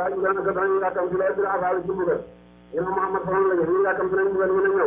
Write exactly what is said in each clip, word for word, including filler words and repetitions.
yastaa ji dana ko dañu yàkkam ci lay dira faal ci mbugal ñu ne Muhammad sallallahu alayhi wa sallam yàkkam ci nañ mbugal ñu ne ñëw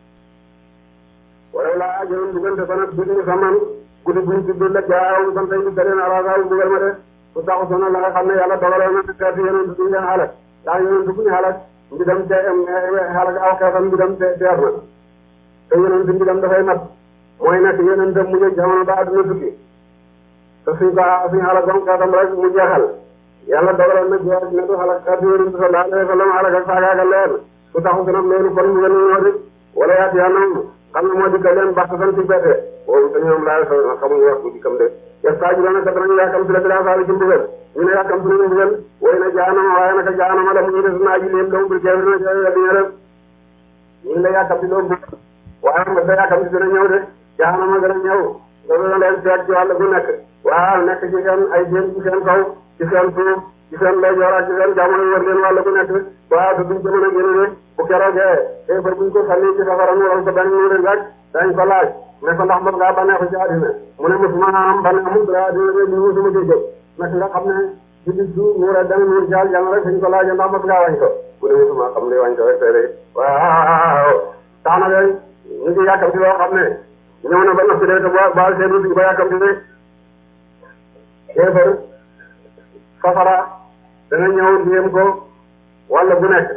wala laa ajoon mbugal te bana duñu saman guddi buñ tudd la jaaw ban tey da leen arasaaw mbugal ma de su taxu sona la nga xam ne yàlla dogaloon na xeetu yeneen duñ leen xalak ndax yeneen duñ xalak mbi dem te xalak aw xeetam mbi dem te teer na te yeneen mbi dem dafay mat mooy nekk yeneen dem mujj jamono ba àdduna tukki te suñ ko suñ xalak bam xeetam rek mu jeexal yàlla dogaloon na jeex ne du xalak xeetu yeneen sallallahu alayhi wa sallam xalak ak saagaaga leer su taxu sonam loolu kon mbugal ñu moo di wala yaati yanam xam nga moo dikkal leen baax san ci bette boobu te ñoom laa xamuñu wax bu dikkam de yastaaji dana ka danañu yàkkam si la bilaa faali ci mbugal ñu ne yàkkam si nañu mbugal way na jaanama waaye naka jaanama la mu ñu des naa ji leen doomu bir keefir na dina def ñu ngi la yàkkam si doomu mbugal waaye nga sa yàkkam si dina ñëw de jaanama gën a ñëw dana leen seet ci wàll bu nekk waaw nekk ci seen ay jéem ci seen kaw ci seen suuf ci seen leyjoor ak ci seen jamono wër leen wàll bu nekk waaw te duñ ko mën a génne bu keroogee kéefar buñ ko sànni ci safara mu wal ko benn mu leen rek dañ ko laaj ne ko ndax mos ngaa bànneexu ci àddina mu ne mosuma am bànneexu ci àddina rek ñu mosuma ci jóg nag nga xam ne ci bis du mu rek danga nuur ci àljana rek suñ ko laajee ndax mos ngaa wañ ko mu ne mosuma xam ne wañ ko rek tey rek waaw tax na de ñu ngi yàkkam ci loo xam ne ñëw na ba noppi de te ba ba seen duñ ba yàkkam ci de kéefar safara dana ñëw jéem ko wala bu nekk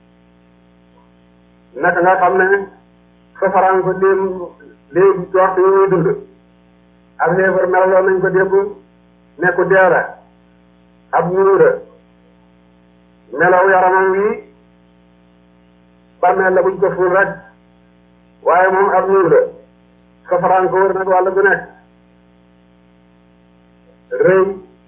naka nga xam ne safaraan ko déem léegi ci waxtu yi ñuy dund ak xeefar melaloon nañ ko démb nekku deera ab ñuura melaw yaramam wi bàmmeel la buñ ko fuul rek waaye moom ab ñuura safaraan ko wër nag wàlla bu nekk rëy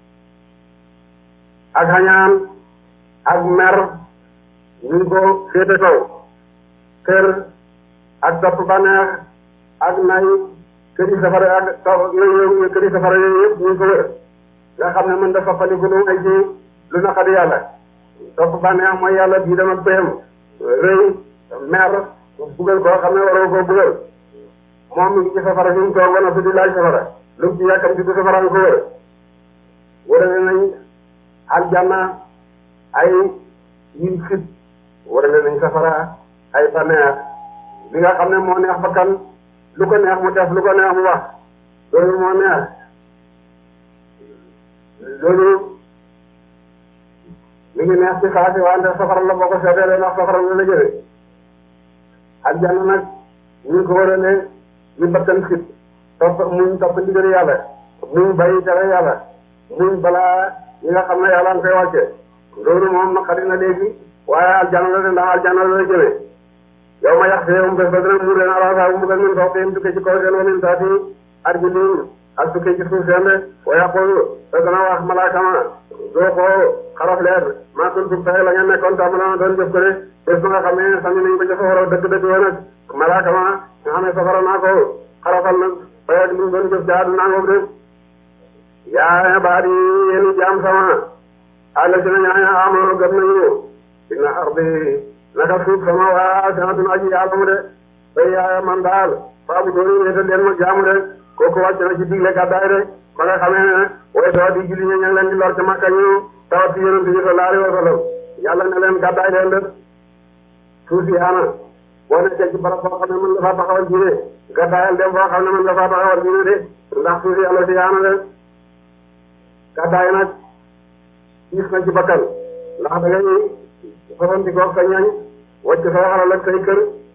ak xañaan ak mer ñu ngi ko féete kaw kër ak topp bànneex ak nay këri safara ak taw yooyu këri safara yooyu yëpp ñu ngi ko wër nga xam ne mën da soppaliku lu ay ci lu naqadi yàlla topp bànneex mooy yàlla bii dama péem rëy mer bugal koo xam ne waroo koo bugal moom mi ngi ci safara fi mu toog wana su di laaj safara lu mu ci yàkkam ci du safara nga ko wër wërale nañ aljanna ay yin fit wërale nañ safara ay bànneex li nga xam ne moo neex bakkan lu ko neex mu def lu ko neex mu wax loolu moo neex loolu mi ngi neex ci xaasi wante safara la boo ko seetee ndax safara la la jëre aljanna nag ñu ngi ko wërale ñu bakkan fit topp muñ topp ndigal yàlla muñ bàyyi tere yàlla muñ balaa ñi nga xam ne yàlla nga koy wàcce loolu moom naqari na léegi waaye aljanna la de ndax aljanna la la jëmee yow ma yax feewum bés ba dina muur leen alaasa bu mbugal min fawq yéen tukkee ci kaw seen wa min taati arjulihim ak tukkee ci suuf seen de wa yaqulu te dana wax malaaka ma doo ko xaraf leer maa kuntum taxe la ngeen nekkoon tam la doon jëf ko de bés ba nga xam ne sànni nañ ko ca safara dëgg dëgg woon nag malaaka ma nga xam ne safara naa ko xarafal nag fay ak lu doon jëf jaadu naa ngoog de yaa baat yi yéen jaam sama àll si na ñaaña amoon gëm nañu dina ardi naka suuf sama waa sanatun aji yàlla mu de bay yaaya man daal faabu dooni wéetal leen ma jaamu de kooku wàcc na ci digle gàddaay de ba nga xamee ne way tawa di julli ñi ña ngi leen di lor ca Makka ñu tawat ci yonent bi sallallahu alayhi wa sallam yàlla ne leen gàddaay leen de suuf si yaana boo nekkee ci barab boo xam ne mën nga faa taxawal diine gàddaayal dem boo xam ne mën nga faa taxawal diine de ndax suuf si yàlla si yaana de gàddaay nag gis na ci bakkan ndax da ngay soxanti ko sa ñañ wàcc sa alal ak say kër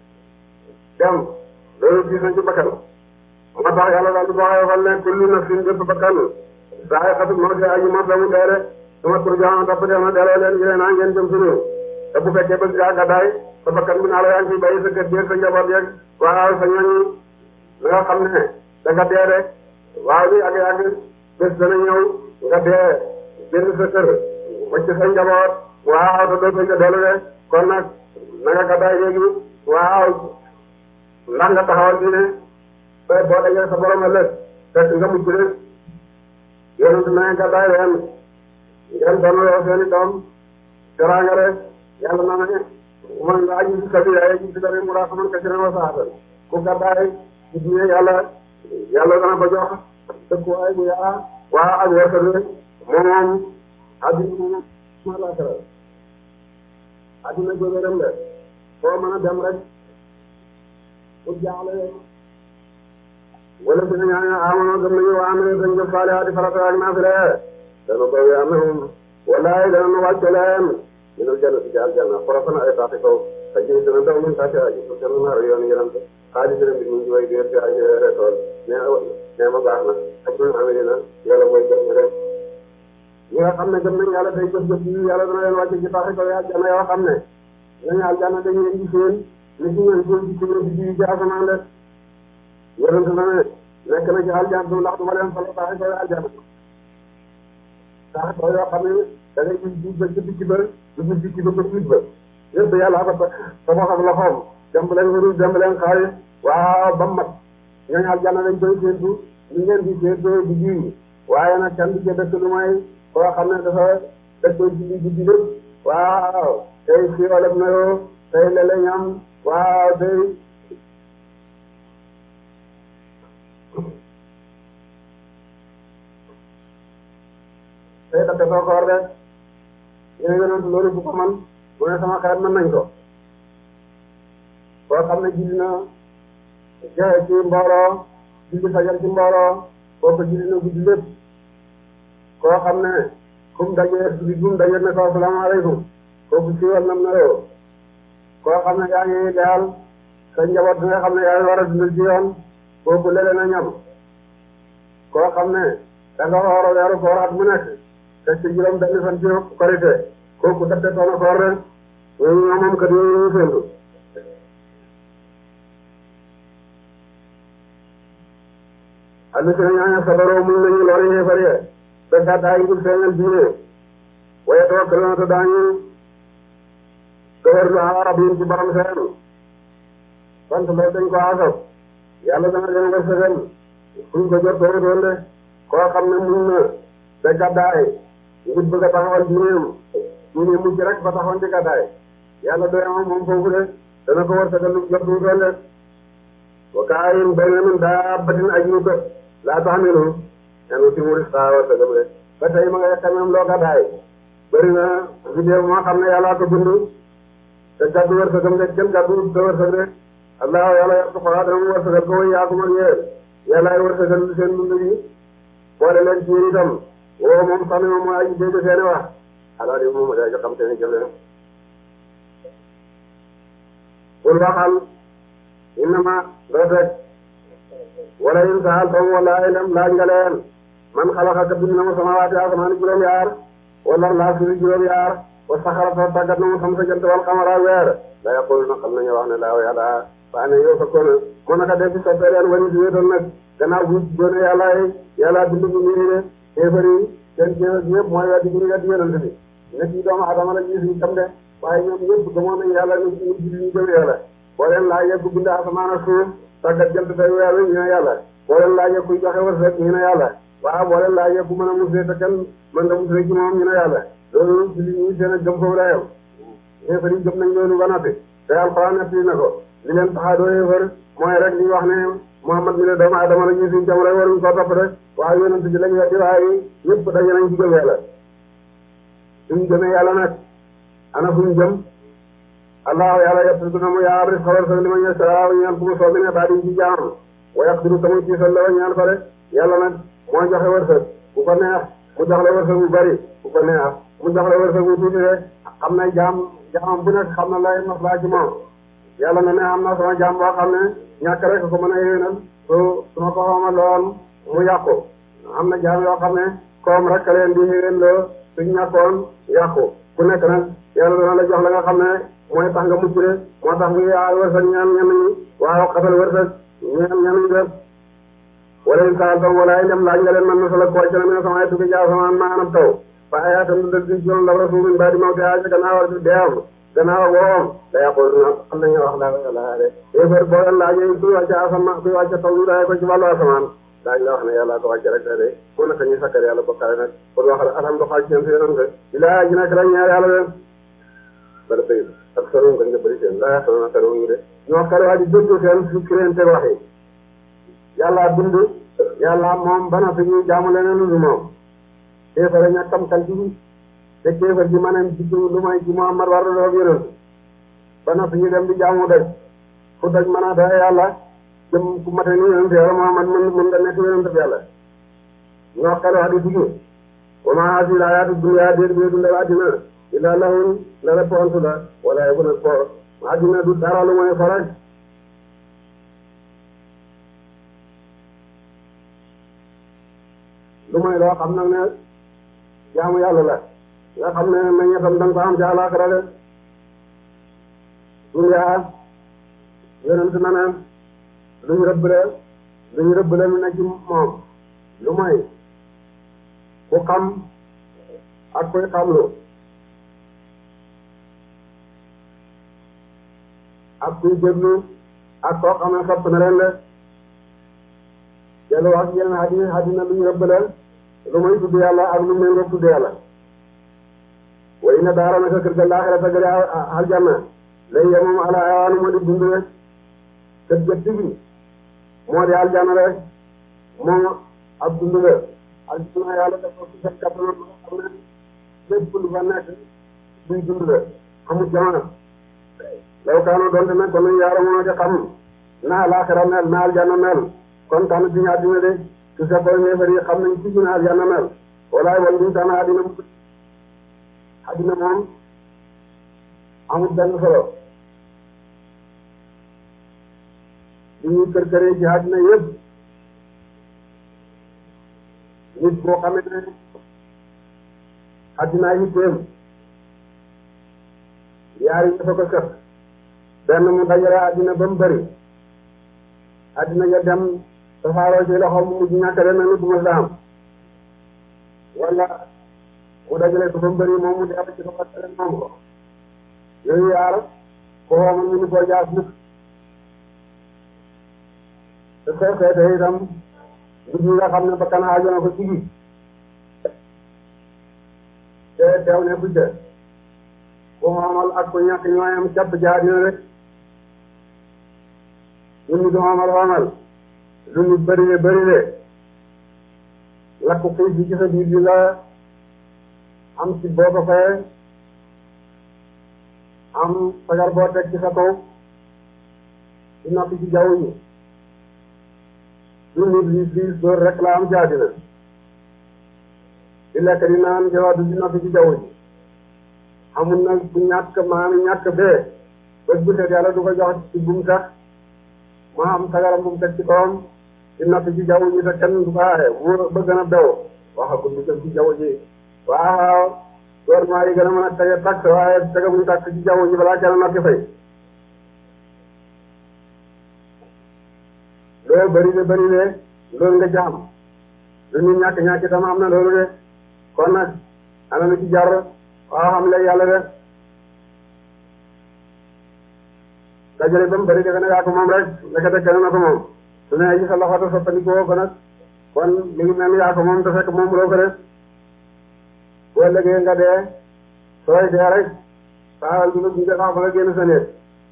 dem loolu gis na ci bakkan moo tax yàlla daal di ko xayma ne kullu nafsin bépp bakkan saa xatu moo si aji mos la mu dee de su ma tur joxoon topp def na delloo leen yéen a ngeen jëm suñu te bu fekkee bëgg ngaa gàddaay sa bakkan bi naa la yaa ngi ciy bàyyi sa kër yeeg sa njaboot yeeg waaw sa ñoñ li nga xam ne da nga dee rek waaw li ak yàgg bés dana ñëw nga dee génn sa kër wàcc sa njaboot waaw te doo ko ca dellu de kon nag na nga gàddaay léegi waaw ndax nga taxawal diine te boo dajee sa borom ëllëg fekk nga mucc de yonent na ngeen gàddaay leen ngeen doonaloo seeni doom teraanga rek yàlla na ne man nga aji si sabi ay ji si sabi mu raa xaman kasiran wa saatan ku gàddaay ci diine yàlla yàlla dana ko jox dëkkuwaay bu yaa waa ak wërsëg moom moom adduna ma la kara adduna jóge dem de foo mën a dem rek pour jaaxle wala dina ñaaña amono gëm nañu waa amee dañ jëf faalihaati farata ak naafila dana ko amee wallaay dana nu wàcce leen minal jannati ci aljanna xorofana ay taati kaw te jëf dana daw min taati aji su seen naar yoon yeneen xaalis dina mbir mu ngi way déer ci ay retool nee nee ma baax na ak ñu amee na yàlla mooy jëf ñu rek ñi nga xam ne gëm nañ yàlla day jëf jëf yi yàlla dana leen wàcce ci taati kaw aljanna yoo xam ne ñooñu aljanna dañu leen di seen ni ci ngeen seen ci ci ci ci asamaan de yonent na ne nekk na ci aljanna du ndax du ma leen solo taati kaw aljanna taati kaw yoo xam ne da ngay gis jiw ba ci picc ba du gis picc ba ba picc ba yëpp yàlla ba sa sa boxam loxoom dem leen wërul dem leen xaalis waaw ba mat ñooñu aljanna dañ koy séentu ñu ngeen di séentoo di jiw waaye nag kenn du ca dëkk lu may koo xam ne dafa dëkkoon ci li guddi lépp waaw tey si wàllum nayoo tey lele ñam waaw tey tey dafa soo koor de ñu ne yonent loolu bu ko man mu ne sama xarit mën nañ ko koo xam ne julli na joxe ci mbooloo julli fajar ci mbooloo kooku julli na guddi lépp koo xam ne kum dajee bi bum dajee ne ko asalaamaaleykum kooku siiwal nam na yoo koo xam ne yaa ngi daal sa njaboot bi nga xam ne yaa ngi war a dundal ci yoon kooku lele na ñam koo xam ne da nga war a weeru koor at mu nekk te ci juróom benn fan ci korite kooku dafte toona koor de ñooñu ñoo moom kat yooyu ñu séntu alli sina ñaaña sabaroo muñ nañu lori xeefar ye ba gàddaay ngir feeñal diine waaye tawakkaluna te daañu dëgër lu rabbihim ci borom seen sant loolu dañ ko asab yàlla dana leen wërsëgal fuñ ko jot doo doon de koo xam ne muñ na ba gàddaay ngir bëgg a taxawal diineem diine mujj rek ba taxawoon ci gàddaay yàlla doy am moom foofu de dana ko wërsëgal lu jot du doon de wa kaayin bayna min daabbatin ajnuka laa tahmilu enu si muris xaa wërsëgam de ba tey ma nga yekka ñoom loo gàddaay bëri na vidéo moo xam ne yàllaa ko bind te gàddu wërsëgam de kenn gàddu te wërsëg de allah yàlla yàlla ko dana mu wërsëgal ko way yaakum ak yéen yàllaay wërsëgal seen dund yi boole leen ci yéen itam woo moom xam ne moom mooy aji dégg seeni wax alors di moom daa jo xam seeni jëf leen bul waxal innama doo teg wala in saaltum wala ilam laaj nga leen man xalaqa bind na mu samawaati asamaan juróom yaar wala laa suuf juróom yaar wa saxara ta tàggat na mu sam sa jant wal xamara weer la yaqulu na xam nañu wax ne laaw yàlla waa ne yow sa koona mën naka def ci soppee leen wani si wéetoon nag gannaaw bu doone yàlla yàlla bind bu ñii de xéefar yi seen kéefar bi yëpp mooy weddi bu ñu weddi yonent bi nit yi doomu adama la gis ñu tam de waaye ñoom ñëpp gëmoon nañ yàlla ñu ñu julli ñu gëm yàlla boo leen laajee ku bind asamaan ak suuf tàggat jant tey weer wi ñu ne yàlla boo leen laajee kuy joxe wërsëg ñu ne yàlla waaw boo leen laajee ku mën a musee te kenn mën nga musee ci moom ñu ne yàlla loolu julli ñu seen ak gëm foofu la yem xéefar yi gëm nañ loolu ba noppi te alxuraan nettali na ko li leen taxaadoo xéefar mooy rek li wax ne Muhammad mi ne doomu adama la ñu suñ jam rek waruñ koo topp de waaye yonent bi lañ weddi waaye ñëpp daje nañ ci gëm yàlla suñ gëmee yàlla nag ana fuñ jëm allahu yàlla yettu na mu yaa ris xawar sax li ma ñeesaa ñaan ku mu soobi ne baa di ci jaamam wa yaqdiru tamuy ciisal la wa ñaan ko de yàlla nag moo joxe wërsëg bu ko neex mu jox la wërsëg bu bari bu ko neex mu jox la wërsëg bu tuuti rek xam na jaam jaamam bu nekk xam na lay maslaa ci moom yàlla na ne am na sama jaam boo xam ne ñàkk rek ko mën a yéwénal su su ma ko xawma lool mu yàqu am na jaam yoo xam ne koom rek leen di yéwén loo suñ ñàkkoon yàqu ku nekk nag yàlla dana la jox la nga xam ne mooy tax nga mucc de moo tax muy yaa wërsëg ñaan ñenn ñi waaw xatal wërsëg ñaan ñenn ñi def wala in saaltum wala in dem laaj nga leen man na sala kooc na mi ne sama ay tukki jaaw sama maanam taw fa ayaatam du dëgg ci yoon la rasulun ba di mawti aaja gannaaw ak deewam gannaaw woom da yàqul na xam nañu wax la yàlla de éefar boo leen laajee kuy wàcce asamaan kuy wàcce taw yu daay ko ci wàllu asamaan daañu la wax ne yàlla ko wàcce rek de de mu naka ñu sakkar yàlla bokkale nag pour wax atam do xaaj seen si yonante ilaa ji nekk rek ñaar yàlla de bala bay ak solo nga nga bëri seen laa solo na solo ñu de ñoo xale waa di dëgg seen su kirente waxi yàlla bind yàlla moom bana fi ñuy jaamu leneen lu moom éefar ñàkkam kal bi te kéefar ji maneen ci lu may ci Muhammad war na doon yonent ba noppi ñu dem di jaamu doj fu doj mën a doy yàlla jëm ku mate ni yonent yàlla Muhammad mën mën nga nekk yonent yàlla ñoo xelu hadis yi wa maa haazihil hayaatu dunya déet bee dundal àddina illaa lahwun la la pontu la wala yëgu nag fo àddina du dara lu mooy fo rek lu mooy loo xam nag ne jaamu yàlla la nga xam ne meññetam da nga ko am ci àllaaxira de dunya yonent na ne luñ rëbbale luñ rëbbale lu nekk ci moom lu mooy ku xam ak koy xamlu ak kuy déglu ak koo xam ne sopp na leen de jëlu wax yenn àddina àddina luñ rëbbale lu muy tudd yàlla ak lu muy nga tudd yàlla way na daara naka kër ga laaxira ta gëre aljanna lay ye moom ala ayaanu moo di dund rek kër ga tigi moo di aljanna rek moom ab dund la aljanna yàlla def ko ci seen kattan xam ne lépp lu fa nekk buy dund la xamul jamono law kaano doonte nag kon nañ yaara moo di xam naa laaxira mel naa aljanna mel kon tànn diñu àddina de su fekkoon ñeefar yi xam nañ ci dina aljanna mel walaay wala duñ tànn àddina mu àddina moom amul benn solo li ñuy kër këree ci àddina yëpp nit boo xamee ne àddina yi téem yaar yi dafa ko sëf benn mu dajale àddina ba mu bëri àddina ya dem tasaaroo ci loxo mu mujj ñàkk dem na du ma la am wala mu dajale ko ba mu bëri moom mu def ci ko xasee moom ko yooyu yaar ko xoomal mu ni koo jaas mukk te soo seetee itam nit ñi nga xam ne ba kana aajo na ko sigi te teew ne bu jë ko xoomal ak ko ñàkk ñooy am capp jaadina rek ñun ñu du xoomal xoomal lu ñu bëri le bëri le lakku xiif bi ci sa biir bi la am ci boo ko fayee am sagar boo teg ci sa kaw di noppi ci jaww ji lu nit li liis door rek la am ci àddina di lekk di naan jawaadu di noppi ci jaww ji amul nag bu ñàkk maanaam ñàkk bee bés bu set yàlla du ko jox ci bu mu tax ma am sagaram bu mu teg ci kawam di noppi ci jaww ji te kenn du ko aaye mu bëgg na bew waxagul lu jëm ci jaww ji waaw gouvernement yi gën a mën a tege tax waaye tege buñu tax ci jaww ji balaa kenn noppi fay loolu bëri de bëri de loolu nga jaam lu ñu ñàkk ñàkk itam am na loolu de kon nag ana lu ci jar waaw xam léegi yàlla de dajale ba mu bëri defe ne yaa ko moom rek ndekete kenn na ko moom su ne ci sa loxo te soppandikoo ko nag kon mi ngi mel ni yaa ko moom te fekk moom loo ko def boo lëgee nga dee sooy dee rek saxal bi nga gunge sax ba nga génn sa néeg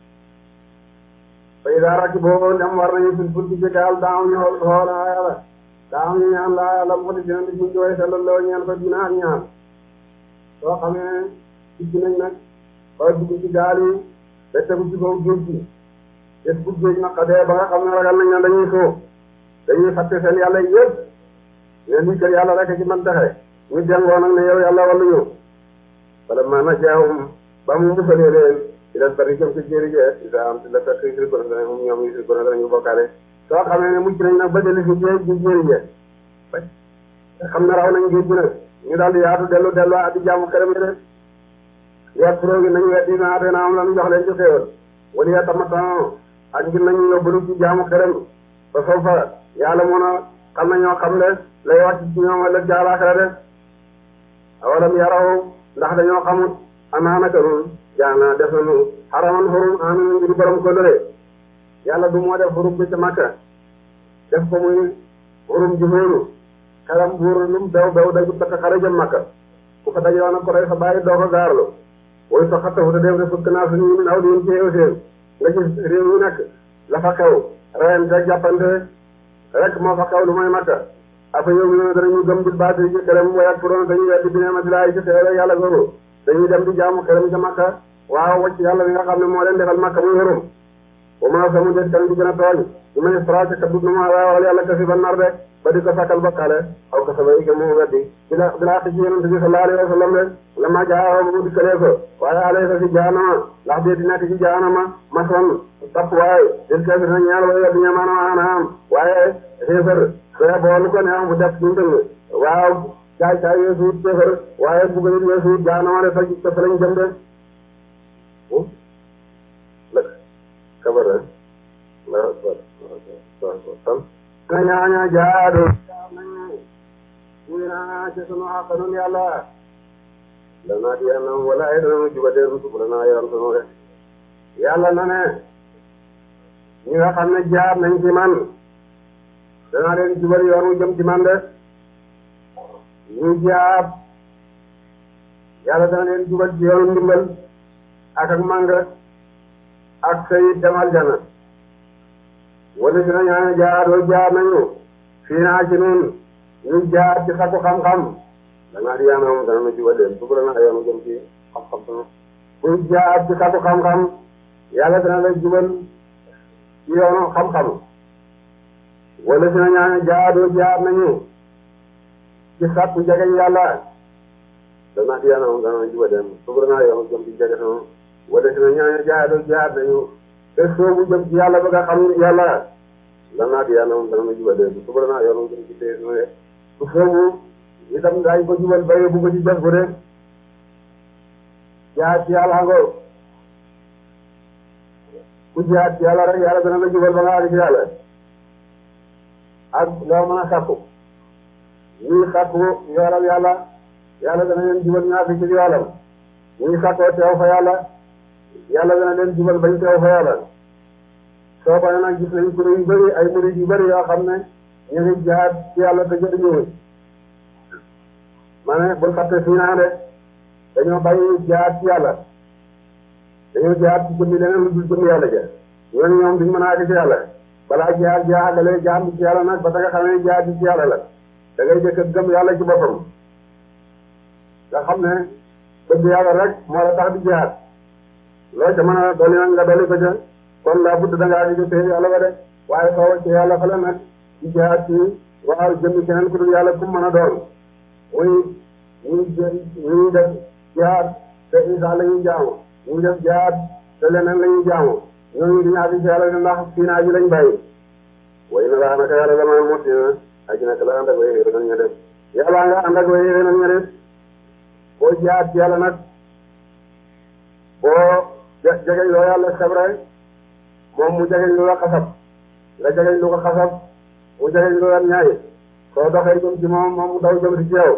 bay daa rakki boobu ndem war nañu fil ful ci gaal daa am ñu xool xool laa yàlla daa am ñu ñaan laa yàlla mu xoti dina di muñ jooy sa loolu ñaan ko dina ak ñaan soo xamee ci nañ nag ba dugg ci gaal yi ba tegu ci kaw géej gi des bu géej naqadee ba nga xam ne ragal nañ ne dañuy soo dañuy fàtte seen yàlla yëpp ne lii kër yàlla rek ci man taxe ñu jàngoo nag ne yow yàlla wàllu ñu wala maanaam jaawum ba mu musalee leen ci la bari jëm ci jéeri jee isa am ci la fekk isri ko na moom ñoom isri ko na dañu bokkaale soo xamee ne mucc nañ nag ba dellu si jee ci jéeri jee xam ne raw nañ géej gi nag ñu daal di yaatu dellu dellu ak di jaamu xelam yi de yaa pro gi nañu weddi naa te naa am la ñu jox leen ci xéewal wala yaa tamatano ak ngir nañu yóbbalu ci jaamu xelam ba soo fa yàlla mun a xam na ñoo xam ne lay wàcc ci ñoom wala jaalaakara de awalam yaraw ndax dañoo xamut anaanaka nun jaana def nañu xaraman xurum amin ngir borom ko lëre yàlla du moo def xurum bi ca Makka def ko muy xurum ji hóoru xelam buur lum bew bew dagu takk xare jëm Makka ku fa daje woon ak ko rey sa bàyyi doo ko gaarlu woy sa xattafu te def de fukk naa suñu min aw diin ci ew seen nga gis réew yu nekk la fa xew reyante jàppante rek moo fa xew lu mooy Makka afa yow mi danañu gëm bil baati ci xelam way ak furoon dañuy weddi bi neema di laay ci xeewal yàlla googu dañuy dem di jaamu xelam ca Makka waaw wacc yàlla mi nga xam ne moo leen defal Makka muy wërum wa ma samu des kan di gën a tooñ ñu may strace ka dut na ma waawal yàlla kasi ba nar de ba di ko sàkkal bokkaale aw ka saba ike mu weddi bila bilaa xi ci yonente bi sallallahu alayhi wa sallam de la ma jaa mu dikkalee ko waaye alay sa si jaanama ndax dee di nekk ci jaanama mason tapp waaye del kafir na ñaal way weddi ñamaanama anaam waaye xéefar soo boolu ko neex bu def ñu dëng waaw caay caay weesuut xéefar waaye bugg nit weesuut jaanama de sa sa fa lañ jëm de kabar la na ñaaña jaadu ñina ci sunu xaqanun yàlla danaa di anam wala ay dana jubadee rusub danaa yoon sunu de yàlla na ne ñi nga xam ne jaar nañ ci man danaa leen jubal yoon wu jëm ci man de ñu jaar yàlla dana leen jubal ci yoonu ndimbal ak ak màng ak sayid dem aljana wala si na ñaane jaadoo jaar nañu fii naa ci nun ñu jaar ci sakku xam-xam danaa di yaana moom dana nu jubal leen bugg na yoonu jëm ci xam-xam sama kuy jaar ci sakku xam-xam yàlla dana la jubal ci yoonu xam-xam wala si na ñaane jaadoo jaar nañu ci sakku jegeñ yàlla danaa di yaana moom dana nu jubal leen bugg na yoonu jëm ci jege sama wala si na ñaane jaadoo jaar nañu te soobu jëm ci yàlla bëgg a xam yàlla lan naa di yàlla moom dana ma jubal de su bëri naa yoon jëm ci tey su su soobu itam daañu ko jubal bayee bu ko ci def ko de jaar ci yàlla ngoo ku jaar ci yàlla rek yàlla dana la jubal ba nga àgg ci yàlla ak loo mën a sàkku ñuy sàkku yoolam yàlla yàlla dana leen jubal ñaar fi ci yoolam ñuy sàkkoo teew fa yàlla yàlla dana leen jubal bañ teew fa yàlla soo ko nag gis nañ kuréel yu bëri ay murid yu bëri yoo xam ne ñu ngi jaar ci yàlla te jëriñu ma ne bul fàtte fii naa de dañoo bàyyi jaar ci yàlla dañoo jaar ci jëmmi leneen lu dul jëmmi yàlla ja ñooñu ñoom duñ mën a àgg ci yàlla balaa jaar jaagalee jaar bi ci yàlla nag ba nga xam ne jaar bi ci yàlla la da ngay jëkk gëm yàlla ci boppam nga xam ne bëgg yàlla rek moo la tax di jaar loo ca mën a dolli nag nga dolli ko ca kon laa budd da ngaa di jëfee yàlla ba de waaye soo wàccee yàlla fa la nag di jaar ci waaw jëmmi keneen ku dul yàlla kum mën a doon muy ñuy ñuy def jaar te Isa la ñuy jaamu ñuy def jaar te leneen la ñuy jaamu ñooñu di ñaati ci yàlla ndax fii naa ji lañ bàyyi way na laa naka yàlla dama mos na aji naka la ànd ak way yéwé nag ña def yàlla nga ànd ak way yéwé nag ña def boo jaar ci yàlla nag boo jegeñ loo yàlla xebre moom mu jegeñ lu la xasab nga jegeñ lu ko xasab mu jegeñ lu la ñaay soo doxee jëm ci moom moom mu daw jëm ci yow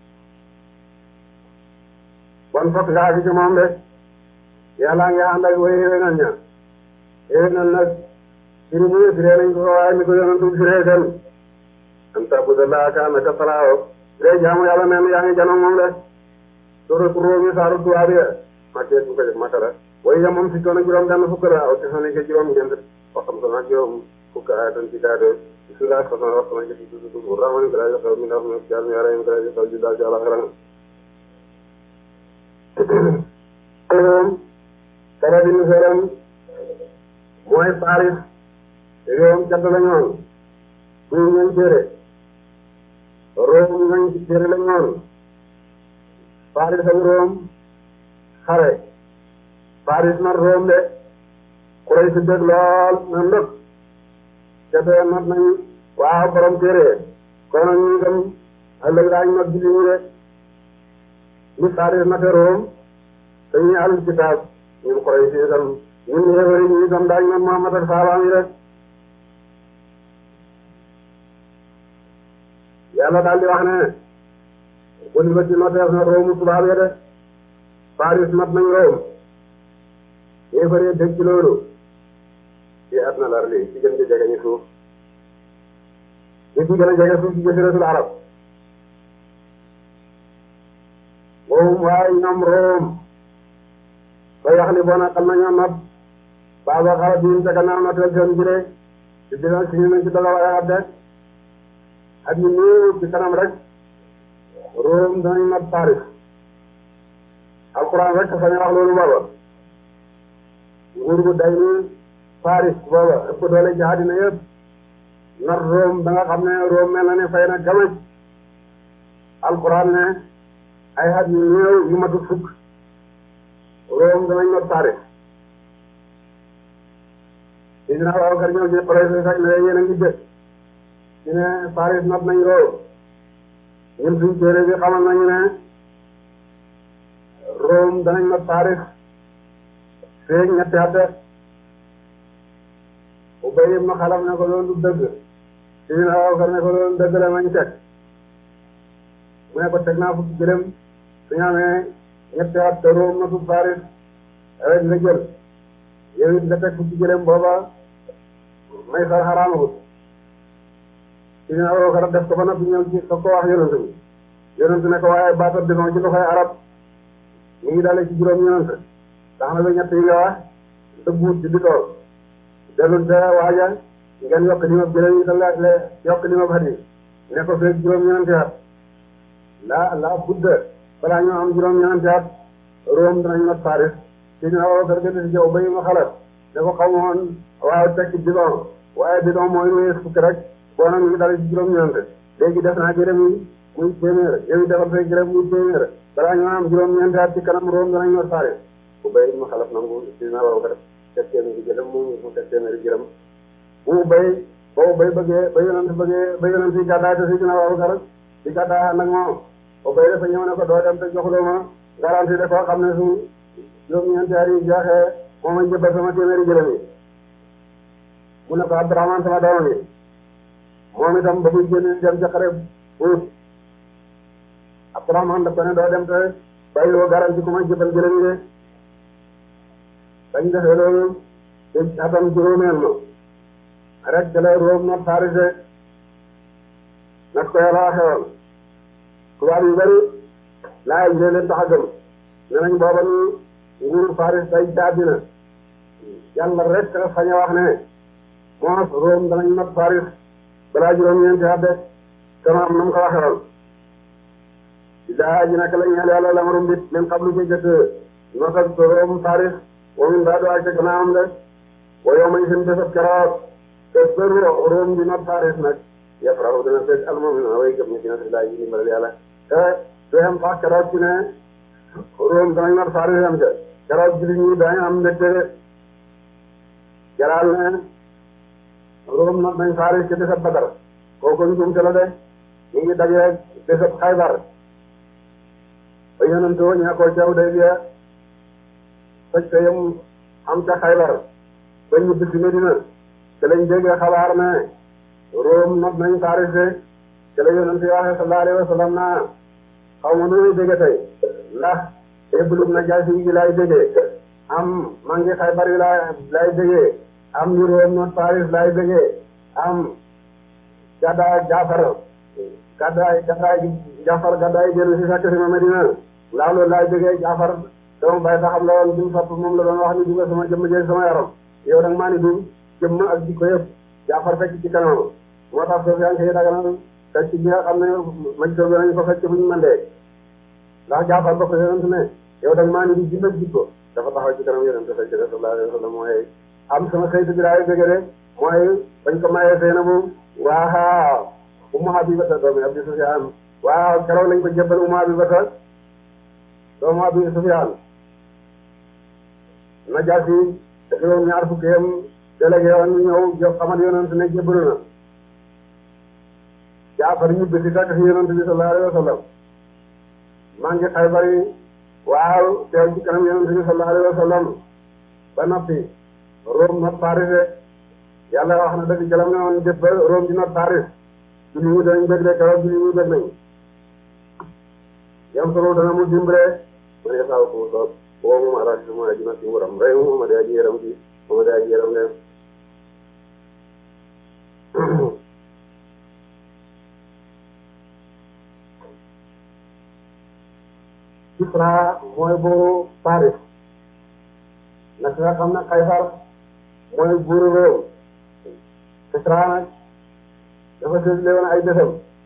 bon fokk nga àgg ci moom de yàlla nga ànd ak way yéwénal ña yéwénal nag firi mu firee nañ ko waaye ni ko yonantu firee dem an ta'budallaha ka'annaka taraahu ngay jaamu yàlla mel ni yaa ngi janoog moom de suratu Ruum saaru tubaab yi makkee bu ko def makara way ya moom si toona juróom benn fukk la aw ci sone ke juróom ñeent waxam sana juróom fukk ayatan ci daade bismillah fasana waxtana jëfi tututu rahmani kala joxew mi ndax mi jaar mi yara mi kala joxew ji daal ci àlaxira kara bi nu seram mooy Paris réewam jant la ñoon buy ñeen téere Room ñañ ci téere la ñoon Paris ak Room xare Paris na Room de Quraysh si dégg lool na ndëkk te dee not nañ waaw borom téere kon nag ñu dem ëllëg daañu not julli ñu de ni Paris na te Room dañuy alul kitaab ñun Quraysh si itam ñun yéefari ñu itam daañu not Muhammad ak saabaam yi rek yàlla daal di wax ne bu ñu bëgg noteef na Roomu tubaab ya de Paris mat nañ Room yéefari dégg ci loolu ci at na lar lii ci gën di jege ñu suuf ñi ci gën a jege suuf ci jasiratul arab moom waaye ñoom Room ba yax li bona xam nañoo not baaba xara biim ca gannaaw noteel seen jire ci dina si ñu nañ ci doga waaye ab de at yu néew ci kanam rek Room danañ not Paris alquran rek sañ wax loolu booba nguur gu day ni Paris booba ëpp doole ci àddina yëpp not Room da nga xam ne Room mel na ne fay na gamaj alquran ne ay at yu néew yu matut fukk Room danañ not Paris si dina waaw kar ñëw ci presse sax ne yéen a ngi jëkk ci ne Paris not nañ Room ñun suñ téere bi xamal nañu ne Room danañ not Paris feeg ñetti at Ubay ibn Xalaf ne ko loolu du dëgg si dina waaw kar ne ko loolu dëgg la mañ teg mu ne ko teg naa fukki gërëm suñu amee ñetti at te Room notu Paris rek nga jël yow it nga teg fukki gërëm booba may sar xaraamagut si dina waaw kar def ko ba noppi ñëw ci ko ko wax yonent bi yonent ne ko waaye baatar dison ci loxoy arab mu ngi dalee ci juróom yonent tax na ba ñett yi nga wax dëgguut ci di tool dellu te waaja ngeen yokk li ma gërëm yi te la yokk li ma xat yi ne ko feeg juróom ñeenti at la la budda balaa ñoo am juróom ñeenti at Room danañ not Paris si dina waaw kar gëdd si jaw ba yi ma xalaat ne ko xaw moon waaw tekki bidon waaye bidon mooy lu wees fukki rek boo nag ngi dalee ci juróom ñeent léegi def naa gërëm yi muy téeméer yow it defal say gërëm muy téeméer balaa ñoo am juróom ñeenti at ci kanam Room danañ not Paris bu bay ma xalaf nangu si dina waaw kar teg téeméeri gërëm mu mu teg téeméeri gërëm bu bay boobu bay bëggee ba yonent bëggee ba yonent yi gàddaay te si dina waaw kar si gàddaay nag moom bu bay dafa ñëw ne ko doo dem te joxuloo ma garantie de koo xam ne su juróom ñeenti at yi jeexee moom a jëbbal sama téeméeri gërëm yi mu ne ko Abdourahmane sama doomam yi moom itam ba muy génn dem ca xare Uhud Abdourahmane daf ko ne doo dem te bàyyiloo garantie ku ma jëbbal gërëm yi de bañ defee loolu te atam juróomeel ma rek ca la Room not Paris de nag ko yàlla xewoon tubaab yu bari laay jëlee leen tax a gëm ne nañ booba ni nguuru Paris day jaabi na yàlla rek la fañ a wax ne moos Room danañ not Paris balaa juróom-ñeenti at de sama am na mu ko waxee woon daa ji naka la ñeel yàlla la marum bit leen xam lu ci jëkk notal Room Paris wamin daa do ak ca gannaawam de wa yow may seen bésab keroog te sëru Room di not Paris nag yafrahu dana fekk almu'minuuna way gëm ñi ci nasrillahi ji dimbalal yàlla te du am sax keroog ci ne Room danañ not Paris am ca keroog jullit ñi dañ am mbégte de jalaal ne Room not nañ Paris ci bésab Badar kooku njuumte la de ñu ngi daje bésab Xaybar ba yonentoo ñaa ko caw day biya faj te yam am ca Xaybar ba ñu bisi Medina te lañ déggee xabaar ne Room not nañ Paris de te la yonent yi waxee sallallahu alayhi wa sallam naa xaw ma nu muy dégge tey ndax éblub na jaasi yi laay déggee am maa ngi Xaybar yi laa laay déggee am ñu Room not Paris laay déggee am gàddaay Jaafar gàddaay gàddaay Jaafar gàddaay dellu si fekk si ma Medina laa loolu laay déggee Jaafar sama bay taxam la woon bi mu sopp moom la doon wax ni duga sama jëmm jeeg sama yaram yow nag maa ni du jëmm ak jikko yëpp Jaafar fekk ci kanam moo tax Sofyaan kay dagana fekk bi nga xam ne maj soobi nañu ko fekk bu ñu mandee ndax Jaafar ba ko yonent ne yow nag maa ni du jëmm ak jikko dafa taxaw ci kanam yonent fekk sallallahu alayhi wa sallam mooy am sama xëytu bi laay dégg de mooy bañ ko mayee Seynabu waaw Ummu Habibata doomi Abi Sufyaan waaw keroog lañ ko jébbal Ummu Habibata doomu Abi Sufyaan Najaasi juróom ñaar fukki yam délégué woon ñu ñëw jox xamal yonent ne jébbalu na Jaafar ñibbi si fekk si yonent bi sallallahu alayhi wa sallam maa ngi Xaybar yi waaw teew ci kanam yonent bi sallallahu alayhi wa sallam ba noppi Room not Paris de yàlla wax na dëgg jalam ne woon def ba Room di not Paris julli ñu dañ bëgg de keroog julli ñu bëgg nañ yam solo dana mu dimbale ma ne saaw ko soob boo moom arrangé ma aji na ci nguuram rey moom ma de aji yaram ci ma de aji yaram leen Kisra mooy buuru Paris naka nga xam ne Kaysar mooy buuru Room Kisra nag dafa séddale woon ay bésam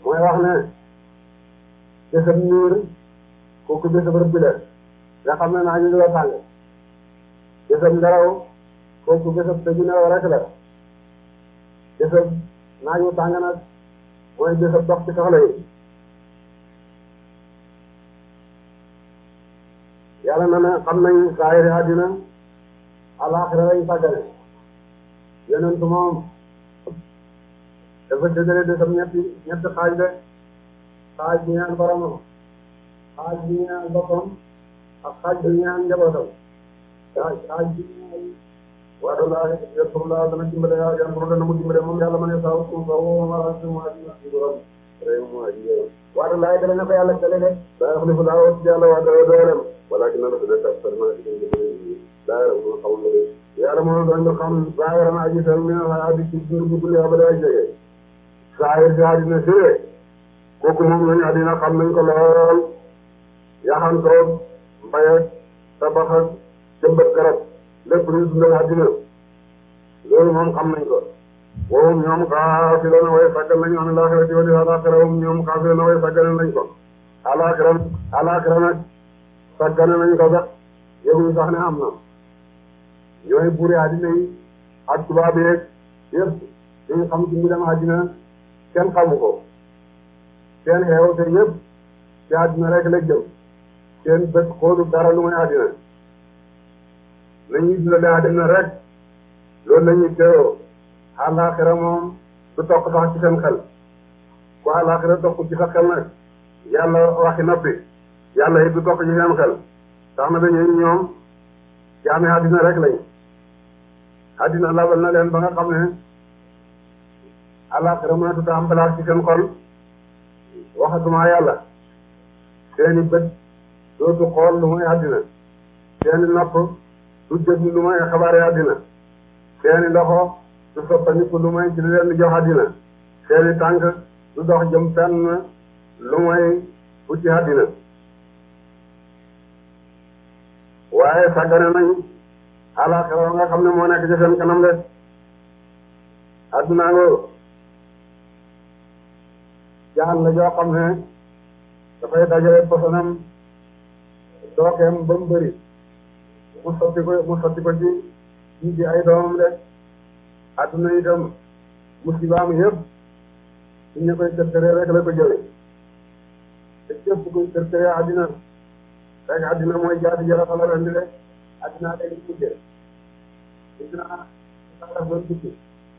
mooy wax ne bésab niir kooku bésab rëbb la nga xam ne naa ñu ngi la tàng bésab ngelaw kooku bésab tëju nelaw rek la bésab naaju tàng nag mooy bésab dox ci soxla yi yàlla na ne xam nañ saayiri àddina alaaxira lañ sàggane yonent moom dafa séddale bésab ñetti ñetti xaaj de xaaj bi ñaan boromam xaaj bi ñaan boppam ak xaaj bi ñaan njabootam xaaj xaaj bi ñaan waaye laa yàlla laa dana dimbale yàlla dana mu dimbale moom yàlla ma ne saa su ma woo ma la su ma dina ci borom réew ma ji waaye laa dana ko yàlla jëlee de daa wax ne fu laa wax yàlla waa dara doolem wala ki na la ko def sama daa ma xamul ne yàlla moo doon nga xam saa ma aji sal mi na di ci dur bu dul ba day jege saa yi daa dina siré kooku moom lañu àddina xam nañ ko lool yaxantoog mbay ak tabax ak jëmbat garab lépp luy dundal àddina loolu moom xam nañ ko woowum ñoom xaafiloona way sàggal nañu am laaxira ci wali alaaxira woom ñoom xaafiloona way sàggane nañ ko alaaxira alaaxira nag sàggane nañ ko sax yëguñu sax ne am na ñooy buuri àddina yi ak tubaab yeeg yëpp dañu xam ci mbiram àddina kenn xamu ko seen xeew te yëpp ci àddina rek la jëm seen bët xoolu dara lu muy àddina nañuy dundale àddina rek loolu la ñuy teewoo àllaaxira moom du toq sax ci seen xel ku àllaaxira toq ci sa xel nag yàlla waxi noppi yàlla it du toq ci seen xel tax na dañuy ñoom jaami àddina rek lañ àddina labal na leen ba nga xam ne àllaaxira mënatut a am place ci seen xol waxatuma yàlla seeni bët dootu xool lu muy àddina seeni nopp du déglu lu may xabaare àddina seeni loxo du soppandiku lu may ci li leen di jox àddina seeni tànk du dox jëm fenn lu may bu ci àddina waaye sàggane nañ àllaaxira nga xam ne moo nekk ci seen kanam de àdduna ngoo jaan la joo xam ne dafay dajale posonam dookeem ba mu bëri mu sotti ko mu sotti ko ci ñi ci ay doomam de àdduna itam musibaam yëpp su ñu koy kërkëree rek la ko jële te képp kuy kërkëree àddina rek àddina mooy jaati jara xala rendi de àddina day di mujjee àddina saxar doon tukki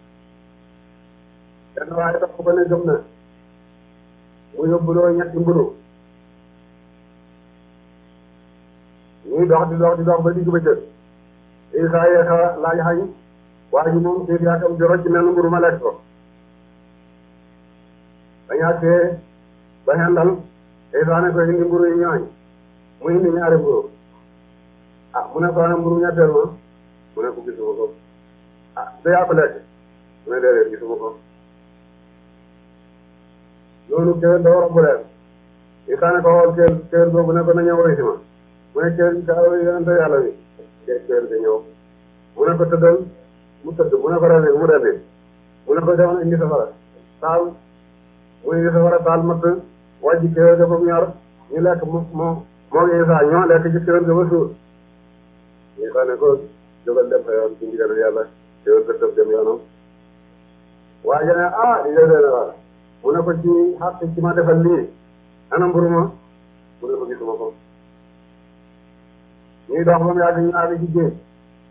kenn waaye tax ko ne gëm na mu yóbbuloo ñetti mburu ñuy dox di dox di dox ba digg bëccëg Isa yeexa laaj xañ waa ji moom séet yaakam di rocc mel mburu ma lekk ko dañu àggee ba xendal Isa ne ko indi mburu yi ñooñ mu indi ñaari mburu ah mu ne ko ana mburu ñetteel ma mu ne ko gisuma ko ah da yaa ko lekk mu ne déedéet gisuma ko loolu kéwén da war a bu leen Isa ne ko xool kéwén kéwén boobu ne ko na ñëw woy si ma mu ne kéwén ka yonente yàlla bi kéwén ka ñëw mu ne ko tëddal mu tëdd mu ne ko rendi mu rendi mu ne ko demal indi safara taal mu indi safara taal matt wàjji kéwén ka ba mu ñor ñu lekk mo moo moo ngi Isa ñoo lekk ci kéwén ka ba suur Isa ne ko jógal dem sa yoon ci ndigal yàlla kéwén ka tëb dem yoonam waaye ne ah di dee dee waa mu ne ko ci xàq ci ma defal lii ana mburu ma mu ne ko gisuma ko ñuy dox ba mu yàgg ñu àgg ci géej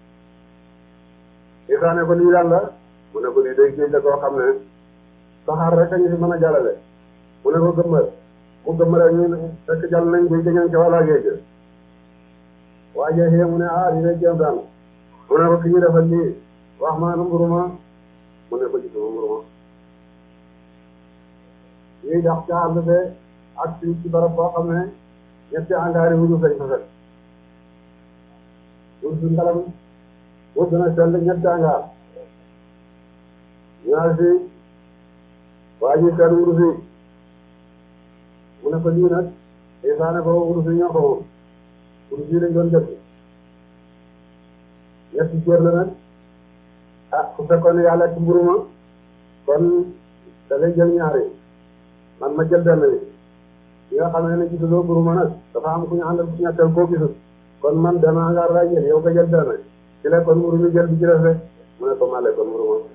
Isa ne ko lii lan la mu ne ko lii day géej la koo xam ne saxaar rek a ñu si mën a jàllale mu ne ko gëmmal mu gëmmal ñu fekk jàll nañ géej dañu ca wàlla géej waaye xëy mu ne ah lii day jéem daan mu ne ko ki ñu defal lii wax ma ana mburu ma mu ne ko gisuma mburu ma ñuy dox ca àll be ak ci ci barab boo xam ne ñetti angaari wuñu fañ fa fekk wut si ngalam wut na sell ñetti angaar ñaar si waa ji seen wurus yi mu ne ko lii nag Isa ne ko wurus yi ñoo ko moom wurus yi lañ doon jënd ñetti cër la nag ah su fekkoon ne yàlla ci mburu ma kon da lay jël ñaari man ma jël benn bi yi nga xam ne gisuloo mburu ma nag dafa am ku ñu àndal ku ñetteel koo gisul kon man dana nga ray jël yow nga jël benn ci la kon mburu mi jël bi ci def rek mu ne ko male kon mburu ma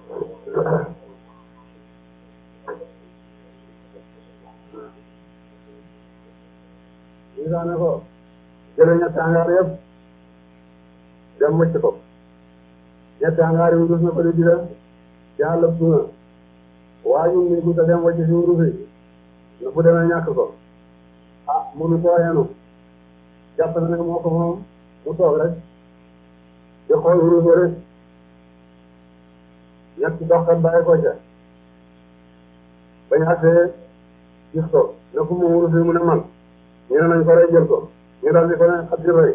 ñu daa ne ko jële ñetti angaar yëpp dem mëcc ko ñetti angaar yi dus na ko di di def jàllëb duna waa ñu mi gu ta dem wacc si wuru fi na bu demee ñàkk ko ah munu koo yenu jàpp na ne moo ko moom mu toog rek di xool wuru fi rek ñetti doxkat bàyyi ko ca bañ àgsee gis ko ne ku mu wuru fi mu ne man ñu ne nañ ko rey jël ko ñu daal di ko ne xat di rey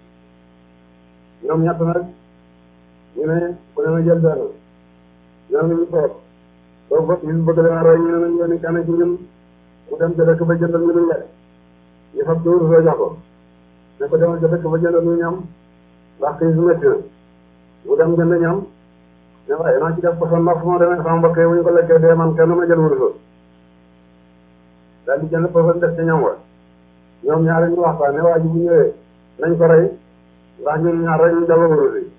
ñoom ñett nag ñu ne ku ne na jël benn ñoom ñu toog toog ba ñu bëgg leen a rey ñu ne nañ yónni kenn ci ñun mu dem ca dëkk ba jëndal ñu luñ lekk ñu fab ci wurus jox ko ne ko demal ca dëkk ba jëndal ñu ñam ndax kii su métti na mu dem jënd ñam ne waaye naa ci def ko son ndax fu ma demee sama mbokk yi bu ñu ko lekkee dee man kenn ma jël wurus daal di jënd poson def ca ñam wa ñoom ñaar ñu waxtaan ne waa ji bu ñëwee nañ ko rey ndax ñun ñaar rek ñu jàll wurus yi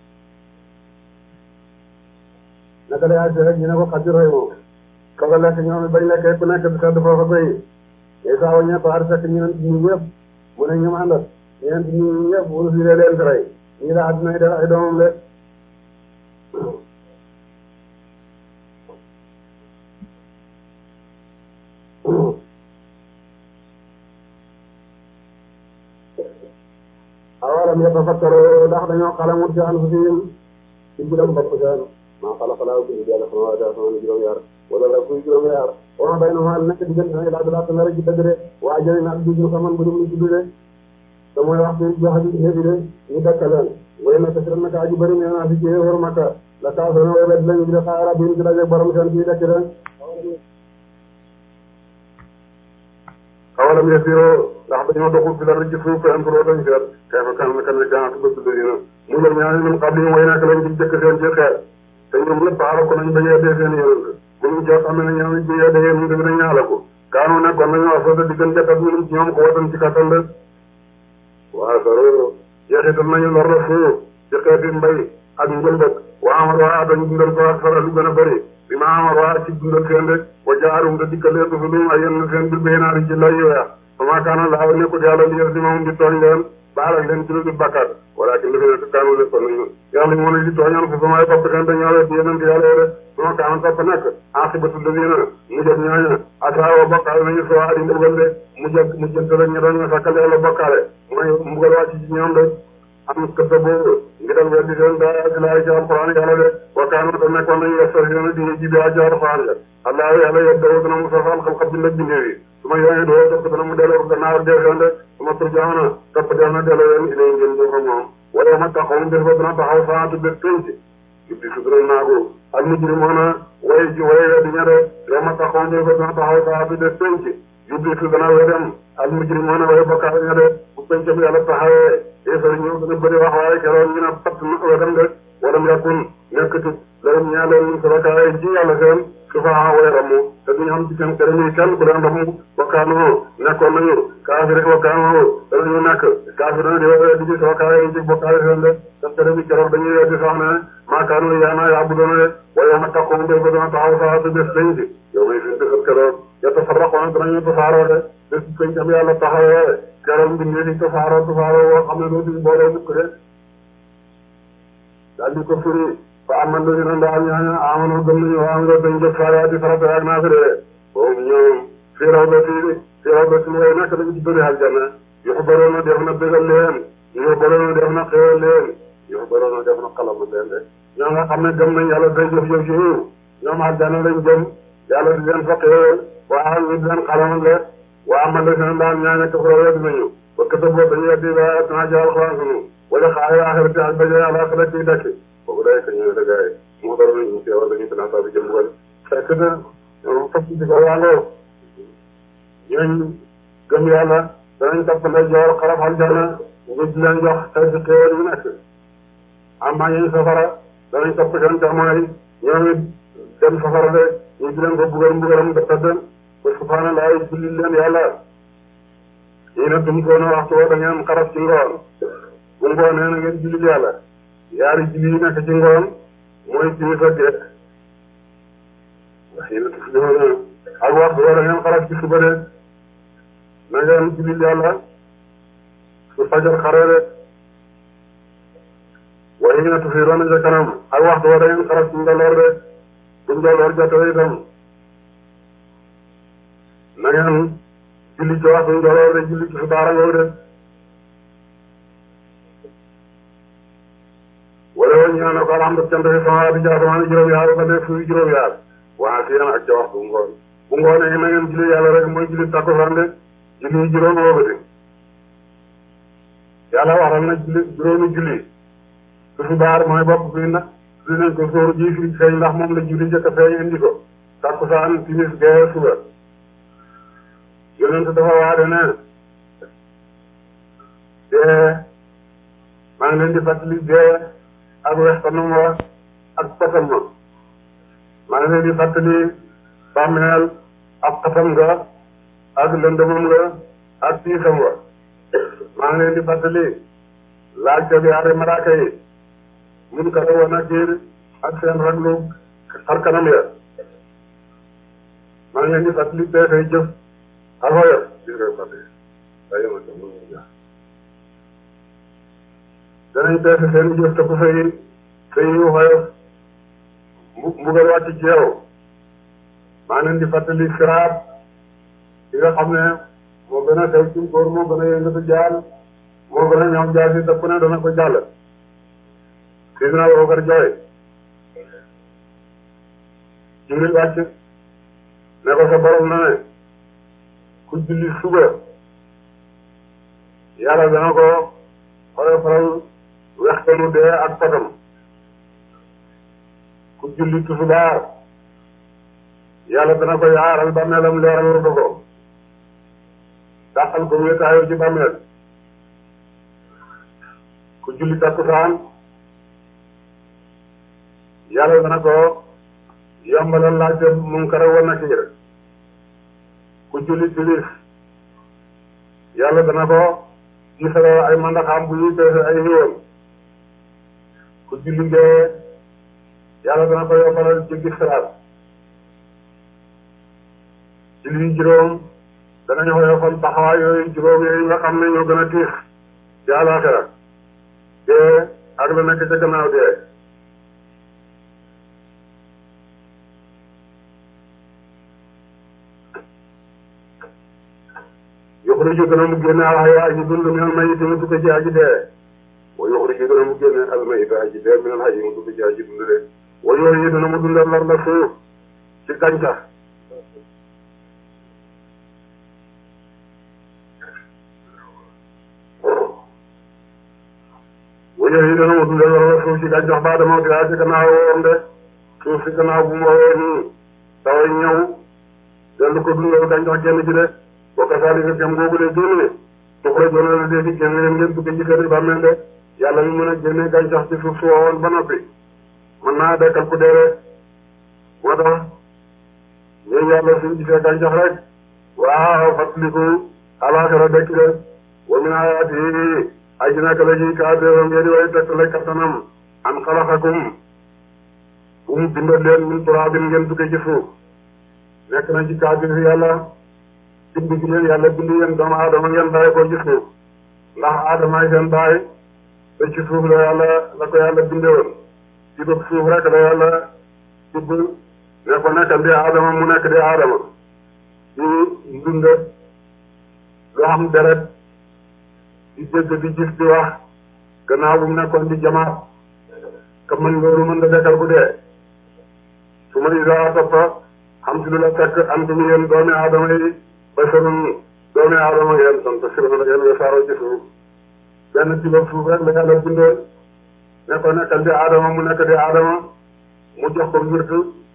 naka lay àgg rek ñu ne ko xaj rey moom ko ko lekk ñoom bañ lekkee ku nekk sedd foofa béy yi saa wa ñee ko ar fekk ñeent ñi ñëpp mu ne ñu àndat ñeent ñi ñëpp wurus yi leen fi rey ñii la àddina def ay doomam de awalam yatafakkaru ndax dañoo xalamut ci anfusihim ci biram bopp seen maa xalaqa laahu bi yàlla samaawaati asamaan juróom-yaar wala la kuy juróom-yaar wa baynahumaa nekk diggante na ilaa dalaata na rek ci dëgg de waa jëriñ nag duñ ko man bu dum ñu tudd de te mooy wax bi joxe bi xeebi de ñu dekk leen way na te naka aji bëri nee naa fi ci war Makka la kaafiruna way wet lañu di xaar rabbihim ci dajeek borom seen fii dekk de awalam yasiiroo ndax dañoo doxul fi la rëcc suuf seen pour dañ seet kay fa kan kan gaana bëgg dina mu la ñaan ñu xam li way nak lañ ci jëkk seen ci xeer te ñoom lépp aara ko nañ bañee dee seen yonent bu ñu jox am na ñoom ci yee dee ñu dina ñaala ko kaanu ne kon nañu wax sa diggante kat ñu ci ñoom ko watan ci kattan de waa saro jeexital nañu lor la suuf ci xeeti mbay ak njëlbët waa amar waa dañ dundal ko ak sara lu gën a bëri bi ma amar waa ci dundal seen de wa jaarum da dikkalee ko fi lu ay yenn seen bir baynaari ci lay weex sama kaana laaw nekkul yàlla li yër si moom di tooñ leen baalak leen ci lu dul bakkaat walakin dafa nekk kaanu le kon nañu yàlla ñu mën a di tooñoon ko samay topp kan te ñaawee di yeneen yàlla de sama kaana topp nekk asibatu ladina mu jëf ñaaña asaawa bokkaale nañu soo adi mbugal de mu jëg mu jënt la ñu doon ñu sakkal yàlla bokkaale mooy mbugal wàcc ci ñoom de am këtta boobu ngi dal weddi seen daa ci laay ci alquran yàlla de wa kaanu te nekkoon nañu yastarhiuna di jibi a ci alquran la allah yàlla yet dawo dana mu safal xam-xam bi la bindee yi su ma yooyu doo topp dana mu delloo gannaaw ak dee de su ma turjaana topp def na delloo leen ilay ngeen jëm fa moom wala ma taxaw mbir ba dana taxaw saatu bés penc jubbi sudral naago al mujrimoona way ji way weddi ña de yow ma taxaw mbir ba dana taxaw saatu bés penc jubbi su dana wedem al mujrimoona way bokkaale ña de bu pencam yàlla taxawee éefar ñëw dana bëri wax waaye keroog ñu ne patt na wedem de wala mu yàkkun nekkatut lawum ñaa leen min sabakaay ji yàlla seen sufaa way ramu te duñu am ci seen këram yi kenn ku leen ramu wakkaanoo nekkoon nañu kaafir rek wakkaanoo danañu nekk kaafir na di wee di ci sabakaay yi ci bokkaale seen de te këram yi keroog dañuy weddi sax ne maakaanu yaana yaabu doona de wa yow ma taxaw mbir ba dana taxaw saa su bés dañ ci yow may fi dëkkat keroog ya tafarraqoona danañu tasaaroo de bés peñ am yàlla taxawee keroog mbindee di tasaaroo tasaaroo woo xam ne dootuñu boolee mukk de daal di ko firi fa amal lu dina ndaal ñaaña amano gëm nañu waa nga dañ jëf saaraati farata ak naa fi de boobu ñoom fii raw ba fii fii raw ba fii way nekk dañu ci bëri aljanna yoxu baroona def na bégal leen yoxu baroona def na xewal leen yoxu baroona def na xalamu leen de ñoo nga xam ne gëm nañ yàlla day jëf jëf ci ñoom aljanna lañ jëm yàlla di leen fa xewal waa ñu di leen xalamal de waa amal lu dina ndaal ñaaña kafra wedd nañu ba këta boo dañu weddi ba naa jaal xuraan sunu wala xaay axirati ak baje àla xala ciy dekki boobu day ka ñëw dëggaay moo dara ñu teewal dañuy finance bi jëm bugal fekk na fekk di ko wàlloo ñooñ gëm yàlla danañ topp nday joor xarab aljana ñu di leen jox xeeti xéewal yu nekk amma ñooñ safara danañ topp seen jamono yi ñoom it dem safara de ñu di leen ko bugal mbugalam da tëdd wa subhanallah julli leen yàlla yii na tum koona waxtu woo da ngeen xaraf ci ngoon bu ngoonee na ngeen julli yàlla yaari julli yi nekk ci ngoon mooy timis ak gee wax yii na tusbihuuna ak waxtu woo da ngeen xaraf ci suba de na ngeen julli yàlla su fajar xare de wa yii na tufiidoona ca kanam ak waxtu woo da ngeen xaraf ci njaloor de bu njaloor jotee itam na ngeen julli ci waxtu njaloor de julli ci subaar ngoog de wala woon ñu ne ko alhamdu cant fi sama di jaasamaan juróom-yaar ba dee fuy juróom-yaar waa si yéen ak ca waxtu ngoon bu ngoonee na ngeen julli yàlla rek mooy julli takkusaan de julli juróom woogati yàlla waral na julli juróomi julli subaar mooy bopp bi nag di nañ ko sóoru ji fi feeñ ndax moom la julli njëkk a feeñ indi ko takkusaan timis gee suba yonent dafa waade ne dee maa ngi leen di fàttali dee ak wextanum wa ak patam ma maa ngi leen di fàttali bàmmeel ak xatam nga ak lëndëmam nga ak tiisam wa maa ngi leen di fàttali laajte bi are malaaka yi mun ka wa nakiir ak seen raglu xar kanam ya maa ngi leen di fàttali peesay jëf ak xoyof gis nga fàttali day yema ta mënu ja danañ peese seen jëf te ku say say yu xoyof mbugal wàcc ci yow maa ngi leen di fàttali siraat yi nga xam ne moo gën a tew ci góor moo gën a yëngatu jaal moo gën a ñoom jaal si te ku ne dana ko jàll Sidina Abubakar jooy Jibril wàcc ne ko sa borom na ne ku julli suba yàlla dana ko xoyofaral wextanu dee ak patam ku julli tusubaar yàlla dana ko yaaral bàmmeelam leeral ko ko dàqal ko wéetaayu ci bàmmeel ku julli takkusaan yàlla dana ko yombalal laajte munkar wa nakiir ku julli timis yàlla dana ko gisaloo ay mandaxaam bu ñuy peese ay xiiwam ku julli ngee yàlla dana ko yombalal jéggi siraat julli juróom danañu xoyofal taxawaay yooyu juróom yooyu nga xam ne ñoo gën a tiis ci àllaaxira dee ak la nekk ca gannaaw dee yuxriju dana mu génne alxaya aji dund minal mayyiti mu dugg ci aji dee wa yuxriju dana mu génne almayyita aji dee minal hayyi mu dugg ci aji dund de wa yuhyi dana mu dundal lar la suuf ci gàncax wa yuhyi dana mu dundal lar la suuf ci gàncax ba dama gaa ci gannaaw woon de suuf si gannaaw bu mu woowee nii taway ñëw dellu ko dundal gàncax génn ci de boo ko saa di nga gëm googu de génne tuxura joona la dee di génne leen ngeen dugg ci seen bàmmeel de yàlla ñu mën a génne gàncax ci suuf su wowoon ba noppi mën naa dekkal ku dee rek moo tax ñun yàlla suñ gisee gàncax rek waaw fàttaliku alaaxira dekk de wa min ayaatihi ay ci nekk la ji kaadéewam ngeen di way tegtale kattanam an xalaxakum bu mu bindal leen min turaabin ngeen dugg ci suuf nekk na ci kaadéef yàlla bind gi leen yàlla bind yéen doomu aadama ngeen bàyyi ko ci suuf ndax aadamaay seen bàyyi te ci suuf la yàlla la ko yàlla bindewoon ci bëgg suuf rek la yàlla tibb ne ko nekkal di aadama mu nekk di aadama di ndund lu xam deret di dégg di gis di wax gannaaw bu mu nekkoon di jamaat ka mën loolu mën da dekkal bu dee su ma isa toppa xam si lu la fekk antum yéen doomi aadama yi basarun doomi aadama ngeen sant si la ngeen nga saaro ci suuf benn kilo suuf rek la yàlla bindoon ne ko nekkal di aadama mu nekk di aadama mu jox ko ngirtu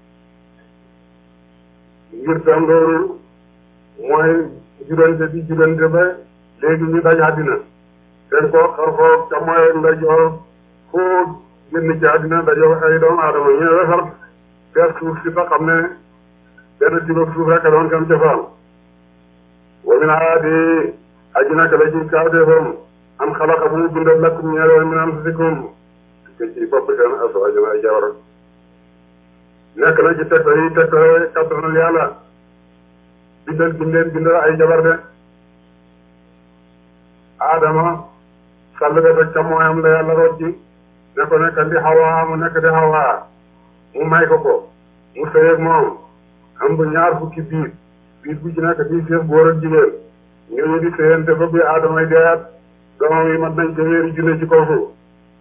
ngirtam loolu mooy jurante di jurante ba léegi ñu daj àddina ten ko xar ko ca mooy ndajoor foo génn ci àddina dajoo ay doomu aadama ñu wesar fees suuf si ba xam ne benn tibb suuf rek a doon kam cosaan wa min aadi aji naka la ci kawteefam an xalaqa bu mu bindal lakum ñeeroon min anfusikum te ci bopp seen azwaajan ay jabar nekk na ci tegtal yi tegtal kattanal yàlla bindal bindeen bindal ay jabar de Adama sàll ga teg ca mooyam la yàlla rocci ne ko nekkal di Hawa mu nekk di Hawa mu may ko ko mu sëy ak moom am bu ñaar fukki biir biir bu ci nekk di seef góor ak jigéen ñooñu di sëyante ba bi Adama yi deeyaat doomam yi mat nañ téeméeri junne ci kaw suuf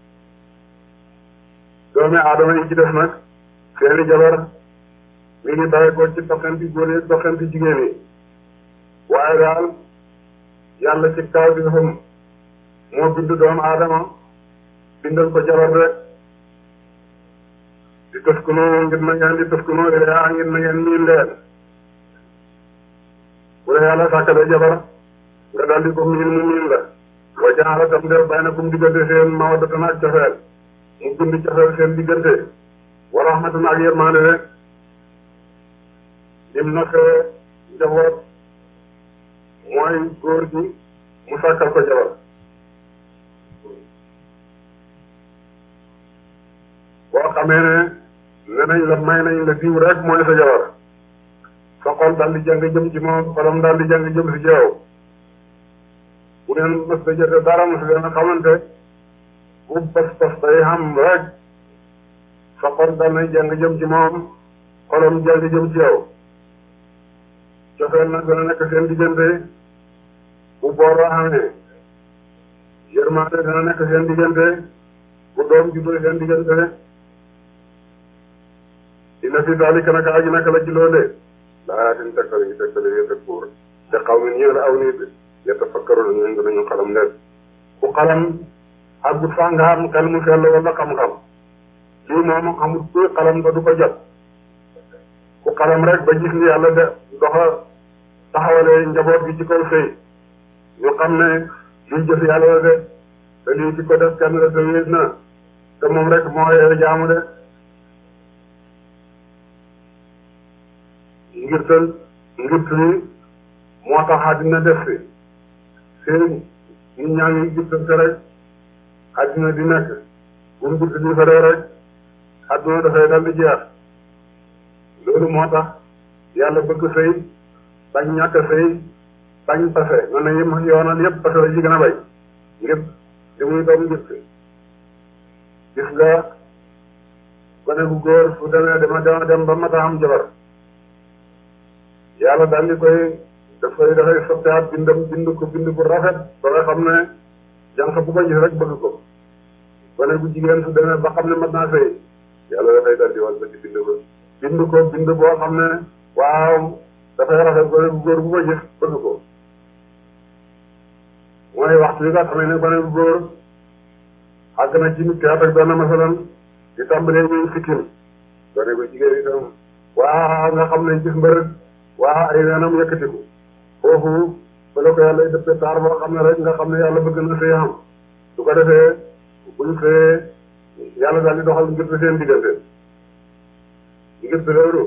doomi Adama yi ci def nag seeni jabar mi ngi bàyyi ko ci doxanti góor yi doxanti jigéen yi waaye daal yàlla ci kaw bi xam moo bind doomu Adama bindal ko jabar rek di tëskunoo ngir na ngeen di tëskunoo ilaa ngir na ngeen miin leen bu la yàlla sàkkale jabar nga daldi ko miin mu miin la wa jaala tam def baynakum diggante seen mawaddatan ak cofeel mu bind cofeel seen diggante wa rahmatan ak yërmaande rek lim nasee njaboot mooy góor gi mu sàkkal ko jabar boo xamee ne ne nañ la may nañ la diw rek mooy sa jabar sa xol daal di jàng jëm ci moom xolam daal di jàng jëm si ci yow bu neen mës da jëte dara mos leen a xamante bu bas bas day xam rek sa xol daal nay jàng jëm ci moom xolam jàng jëm ci yow cofeel nag dana nekk seen diggante bu booroo xamee yërmande dana nekk seen diggante bu doom juddoo seen diggante inna fi daalika naka aji naka la ci loolee laatin tegtal yi tegtal yi yëpp pour te xaw ma ñëw la aw nit yatafakkaruna ñun danañu xalam leen ku xalam ak bu fa nga am xel mu sell wala xam-xam lii moom amul kuy xalam ba du ko jot ku xalam rek ba gis ni yàlla de doxa taxawalee njaboot gi ci kaw sëy ñu xam ne lii jëf yàlla la de te lii ci ko def kenn la te wéet na te moom rek moo yee jaamu de ngir tël ngir tël moo tax àddina def fi seen ñu ñaa ngi gittante rek àddina di nekk bu mu gudd di fa dee rek àdduna dafay dal di jeex loolu moo tax yàlla bëgg sëy bañ ñàkk sëy bañ pase na ne yëpp yoonal yëpp pase la ci gën a bay ngir li muy doom gis gis nga gone bu góor fu demee dama dema dem ba mata am jabar yàlla daal di koy dafay dafay soppiwaat bindam bind ko bind bu rafet ba nga xam ne jànq bu ko gis rek bëgg ko gone bu jigéen su demee ba xam ne mat naa sëy yàlla dafay daal di wal ba ci bind ko bind ko bind boo xam ne waaw dafay rafet gone bu góor bu ko gis bëgg ko mooy waxtu yi nga xamee ne gone bu góor àgg na ci nit ki ak benn masalan di tàmbalee ñuy sikkim gone bu jigéen itam waaw nga xam ne gis mbërëg waa ay weenam yëkkatiku foofu ba la ko yàlla dëppee taar boo xam ne rek nga xam ne yàlla bëgg na sëy xam su ko defee buñ sëyee yàlla daal di doxal ngir seen diggante ngir loolu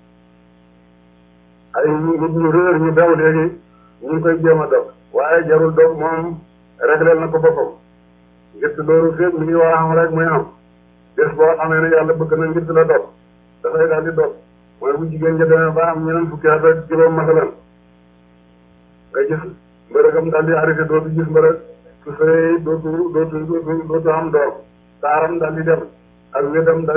ay nit ñu réer ñu bew léegi ñu ngi koy jéem a dog waaye jarul dog moom réglé na ko boppam ngir loolu féeg mi ngi war a xam rek muy am bés boo xamee ne yàlla bëgg na ngir la dog dafay daal di dog mooy bu jigéen ja demee ba am ñeneen fukki at ak juróom masalan nga gis mbërëgam daal di arrêté dootu gis mbërëg su sëy dootu dootu dootu dootu am doom taaram daal di dem ak wétam